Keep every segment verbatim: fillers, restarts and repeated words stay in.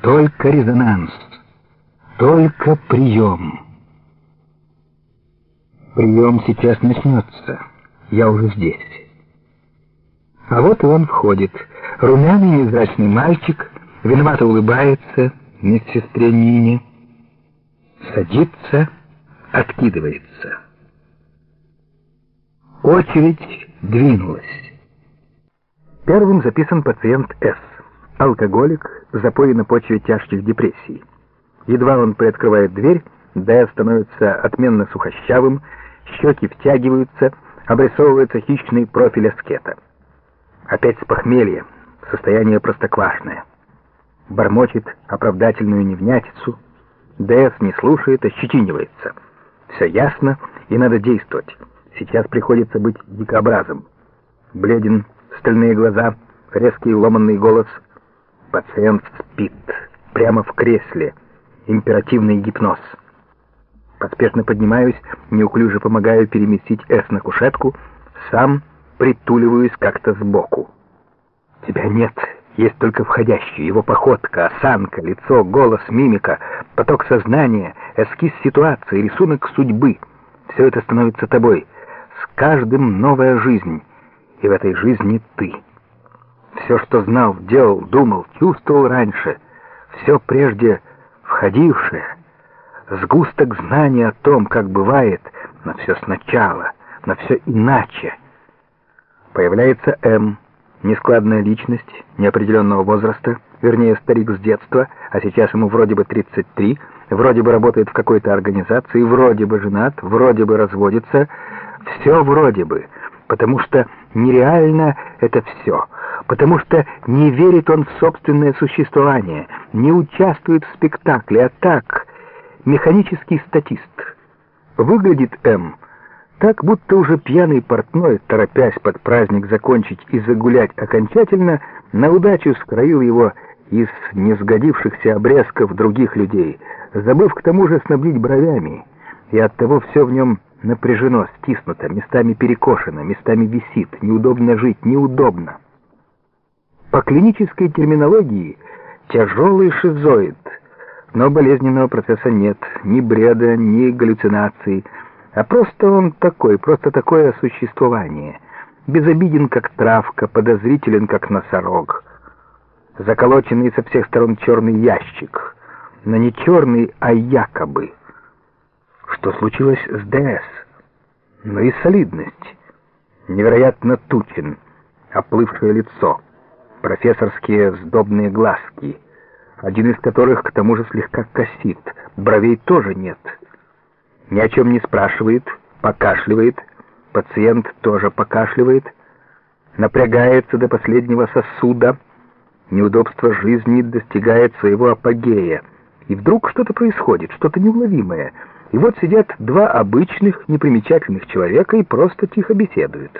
Только резонанс, только прием. Прием сейчас начнется. Я уже здесь. А вот и он входит. Румяный невзрачный мальчик, виновато улыбается медсестре Нине. Садится, откидывается. Очередь двинулась. Первым записан пациент С. Алкоголик, запой на почве тяжких депрессий. Едва он приоткрывает дверь, Д становится отменно сухощавым, щеки втягиваются, обрисовывается хищный профиль аскета. Опять с похмелья, состояние простоквашное. Бормочет оправдательную невнятицу. Д не слушает, ощетинивается. Все ясно, и надо действовать. Сейчас приходится быть дикообразом. Бледен, стальные глаза, резкий ломанный голос. Пациент спит, прямо в кресле. Императивный гипноз. Поспешно поднимаюсь, неуклюже помогаю переместить С на кушетку, сам притуливаюсь как-то сбоку. Тебя нет, есть только входящий, его походка, осанка, лицо, голос, мимика, поток сознания, эскиз ситуации, рисунок судьбы. Все это становится тобой. С каждым новая жизнь, и в этой жизни ты. Все, что знал, делал, думал, чувствовал раньше, все прежде входившее, сгусток знания о том, как бывает, на все сначала, на все иначе. Появляется М, нескладная личность, неопределенного возраста, вернее, старик с детства, а сейчас ему вроде бы тридцать три, вроде бы работает в какой-то организации, вроде бы женат, вроде бы разводится, все вроде бы, потому что нереально это все, потому что не верит он в собственное существование, не участвует в спектакле, а так, механический статист. Выглядит М так, будто уже пьяный портной, торопясь под праздник закончить и загулять окончательно, на удачу скроил его из несгодившихся обрезков других людей, забыв к тому же снабдить бровями, и оттого все в нем напряжено, стиснуто, местами перекошено, местами висит, неудобно жить, неудобно. По клинической терминологии тяжелый шизоид, но болезненного процесса нет, ни бреда, ни галлюцинаций, а просто он такой, просто такое существование, безобиден, как травка, подозрителен, как носорог, заколоченный со всех сторон черный ящик, но не черный, а якобы. Что случилось с ДС? Ну и солидность, невероятно тучен, оплывшее лицо, профессорские сдобные глазки, один из которых к тому же слегка косит, бровей тоже нет. Ни о чем не спрашивает, покашливает, пациент тоже покашливает, напрягается до последнего сосуда, неудобство жизни достигает своего апогея, и вдруг что-то происходит, что-то неуловимое, и вот сидят два обычных, непримечательных человека и просто тихо беседуют.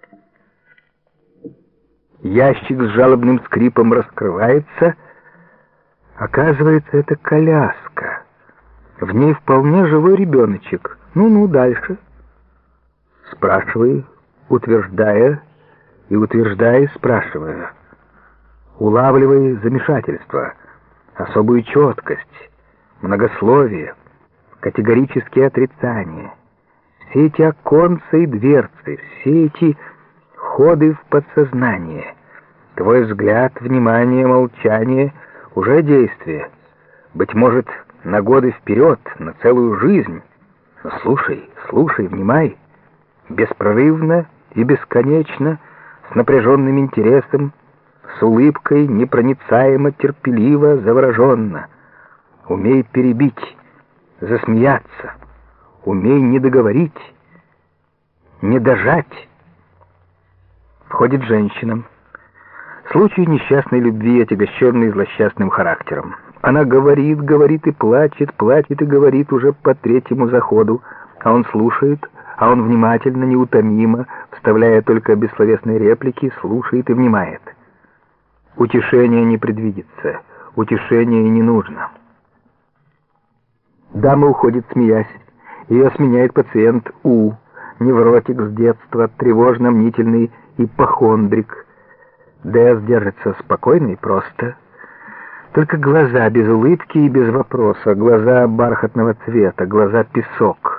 Ящик с жалобным скрипом раскрывается. Оказывается, это коляска. В ней вполне живой ребеночек. Ну-ну, дальше. Спрашивай, утверждая, и утверждая, спрашивая. Улавливай замешательство, особую четкость, многословие, категорические отрицания. Все эти оконца и дверцы, все эти ходы в подсознание. Твой взгляд, внимание, молчание — уже действие. Быть может, на годы вперед, на целую жизнь. Но слушай, слушай, внимай. Беспрерывно и бесконечно, с напряженным интересом, с улыбкой, непроницаемо, терпеливо, завороженно. Умей перебить, засмеяться. Умей не договорить, не дожать. Входит женщина. Случай несчастной любви, отягощенный злосчастным характером. Она говорит, говорит и плачет, плачет и говорит уже по третьему заходу, а он слушает, а он внимательно, неутомимо, вставляя только бессловесные реплики, слушает и внимает. Утешения не предвидится, утешения и не нужно. Дама уходит, смеясь. Ее сменяет пациент У, невротик с детства, тревожно-мнительный ипохондрик. Д.С. держится спокойно и просто. Только глаза без улыбки и без вопроса, глаза бархатного цвета, глаза песок.